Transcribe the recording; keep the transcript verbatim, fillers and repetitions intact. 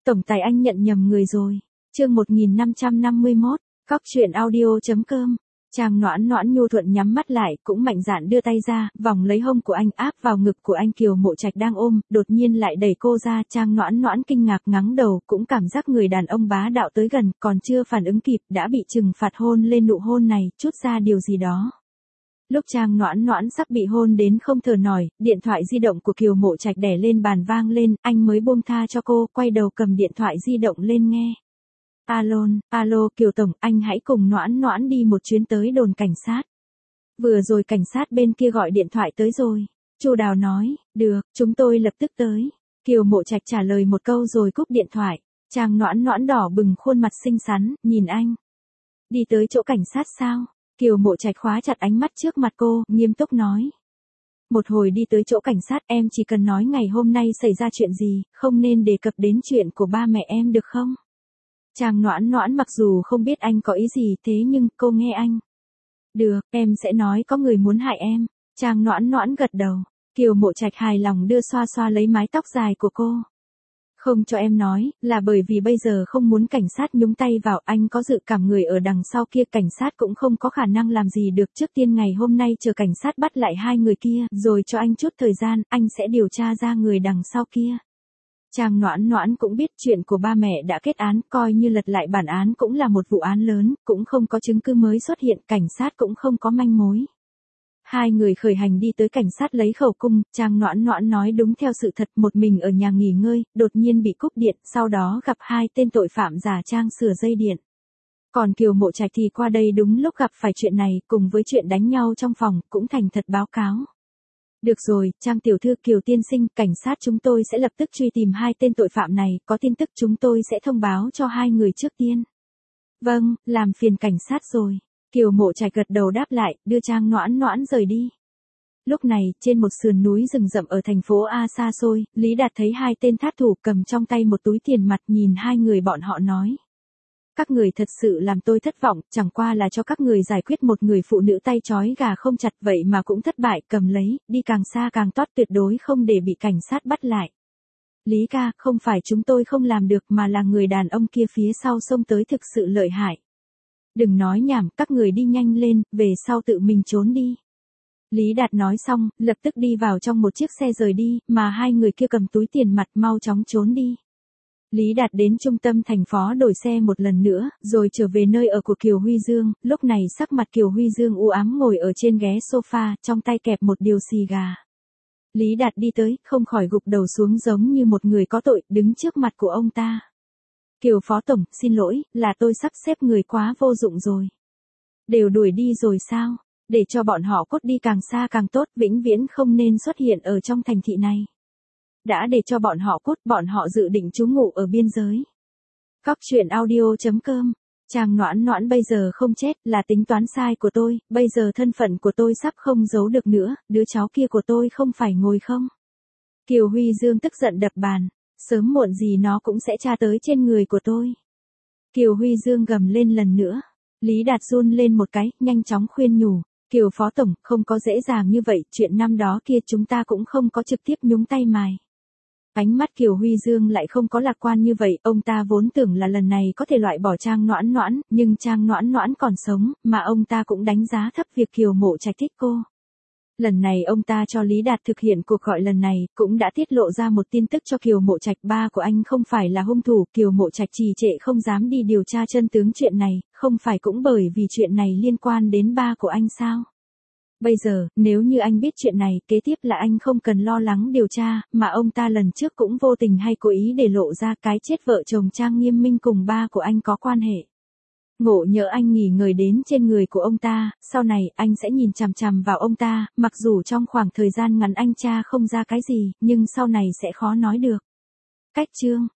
Tổng tài anh nhận nhầm người rồi. Chương một nghìn năm trăm năm mươi mốt, Cóc truyện audio.com. Trang Noãn Noãn nhu thuận nhắm mắt lại, cũng mạnh dạn đưa tay ra, vòng lấy hông của anh áp vào ngực của anh. Kiều Mộ Trạch đang ôm, đột nhiên lại đẩy cô ra. Trang Noãn Noãn kinh ngạc ngắng đầu, cũng cảm giác người đàn ông bá đạo tới gần, còn chưa phản ứng kịp, đã bị trừng phạt hôn lên. Nụ hôn này, chút ra điều gì đó. Lúc Trang Noãn Noãn sắp bị hôn đến không thở nổi, điện thoại di động của Kiều Mộ Trạch đè lên bàn vang lên, anh mới buông tha cho cô, quay đầu cầm điện thoại di động lên nghe. Alo, alo Kiều Tổng, anh hãy cùng Noãn Noãn đi một chuyến tới đồn cảnh sát. Vừa rồi cảnh sát bên kia gọi điện thoại tới rồi. Chu Đào nói, được, chúng tôi lập tức tới. Kiều Mộ Trạch trả lời một câu rồi cúp điện thoại. Trang Noãn Noãn đỏ bừng khuôn mặt xinh xắn, nhìn anh. Đi tới chỗ cảnh sát sao? Kiều Mộ Trạch khóa chặt ánh mắt trước mặt cô, nghiêm túc nói. Một hồi đi tới chỗ cảnh sát, em chỉ cần nói ngày hôm nay xảy ra chuyện gì, không nên đề cập đến chuyện của ba mẹ em được không? Trang Noãn Noãn mặc dù không biết anh có ý gì, thế nhưng cô nghe anh. Được, em sẽ nói có người muốn hại em. Trang Noãn Noãn gật đầu. Kiều Mộ Trạch hài lòng đưa xoa xoa lấy mái tóc dài của cô. Không cho em nói, là bởi vì bây giờ không muốn cảnh sát nhúng tay vào. Anh có dự cảm người ở đằng sau kia, cảnh sát cũng không có khả năng làm gì được. Trước tiên ngày hôm nay chờ cảnh sát bắt lại hai người kia, rồi cho anh chút thời gian, anh sẽ điều tra ra người đằng sau kia. Trang Noãn Noãn cũng biết chuyện của ba mẹ đã kết án, coi như lật lại bản án cũng là một vụ án lớn, cũng không có chứng cứ mới xuất hiện, cảnh sát cũng không có manh mối. Hai người khởi hành đi tới cảnh sát lấy khẩu cung. Trang Noãn Noãn nói đúng theo sự thật, một mình ở nhà nghỉ ngơi, đột nhiên bị cúp điện, sau đó gặp hai tên tội phạm giả trang sửa dây điện. Còn Kiều Mộ Trạch thì qua đây đúng lúc gặp phải chuyện này, cùng với chuyện đánh nhau trong phòng, cũng thành thật báo cáo. Được rồi, Trang tiểu thư, Kiều tiên sinh, cảnh sát chúng tôi sẽ lập tức truy tìm hai tên tội phạm này, có tin tức chúng tôi sẽ thông báo cho hai người trước tiên. Vâng, làm phiền cảnh sát rồi. Kiều Mộ Trạch gật đầu đáp lại, đưa Trang Noãn Noãn rời đi. Lúc này, trên một sườn núi rừng rậm ở thành phố A xa xôi, Lý Đạt thấy hai tên thát thủ cầm trong tay một túi tiền mặt, nhìn hai người bọn họ nói. Các người thật sự làm tôi thất vọng, chẳng qua là cho các người giải quyết một người phụ nữ tay trói gà không chặt, vậy mà cũng thất bại, cầm lấy, đi càng xa càng tốt, tuyệt đối không để bị cảnh sát bắt lại. Lý ca, không phải chúng tôi không làm được mà là người đàn ông kia phía sau xông tới thực sự lợi hại. Đừng nói nhảm, các người đi nhanh lên, về sau tự mình trốn đi. Lý Đạt nói xong, lập tức đi vào trong một chiếc xe rời đi, mà hai người kia cầm túi tiền mặt mau chóng trốn đi. Lý Đạt đến trung tâm thành phố đổi xe một lần nữa, rồi trở về nơi ở của Kiều Huy Dương. Lúc này sắc mặt Kiều Huy Dương u ám ngồi ở trên ghế sofa, trong tay kẹp một điều xì gà. Lý Đạt đi tới, không khỏi gục đầu xuống giống như một người có tội, đứng trước mặt của ông ta. Kiều Phó Tổng, xin lỗi, là tôi sắp xếp người quá vô dụng rồi. Đều đuổi đi rồi sao? Để cho bọn họ cút đi càng xa càng tốt, vĩnh viễn không nên xuất hiện ở trong thành thị này. Đã để cho bọn họ cút, bọn họ dự định trú ngụ ở biên giới. Cóc truyện audio.com. Trang Noãn Noãn bây giờ không chết, là tính toán sai của tôi, bây giờ thân phận của tôi sắp không giấu được nữa, đứa cháu kia của tôi không phải ngồi không? Kiều Huy Dương tức giận đập bàn, sớm muộn gì nó cũng sẽ tra tới trên người của tôi. Kiều Huy Dương gầm lên lần nữa. Lý Đạt run lên một cái, nhanh chóng khuyên nhủ. Kiều Phó Tổng, không có dễ dàng như vậy, chuyện năm đó kia chúng ta cũng không có trực tiếp nhúng tay mài. Ánh mắt Kiều Huy Dương lại không có lạc quan như vậy, ông ta vốn tưởng là lần này có thể loại bỏ Trang Noãn Noãn, nhưng Trang Noãn Noãn còn sống, mà ông ta cũng đánh giá thấp việc Kiều Mộ Trạch thích cô. Lần này ông ta cho Lý Đạt thực hiện cuộc gọi lần này, cũng đã tiết lộ ra một tin tức cho Kiều Mộ Trạch, ba của anh không phải là hung thủ. Kiều Mộ Trạch trì trệ không dám đi điều tra chân tướng chuyện này, không phải cũng bởi vì chuyện này liên quan đến ba của anh sao? Bây giờ, nếu như anh biết chuyện này, kế tiếp là anh không cần lo lắng điều tra, mà ông ta lần trước cũng vô tình hay cố ý để lộ ra cái chết vợ chồng Trang Nghiêm Minh cùng ba của anh có quan hệ. Ngộ nhỡ anh nghỉ ngơi đến trên người của ông ta, sau này anh sẽ nhìn chằm chằm vào ông ta, mặc dù trong khoảng thời gian ngắn anh tra không ra cái gì, nhưng sau này sẽ khó nói được. Cách chương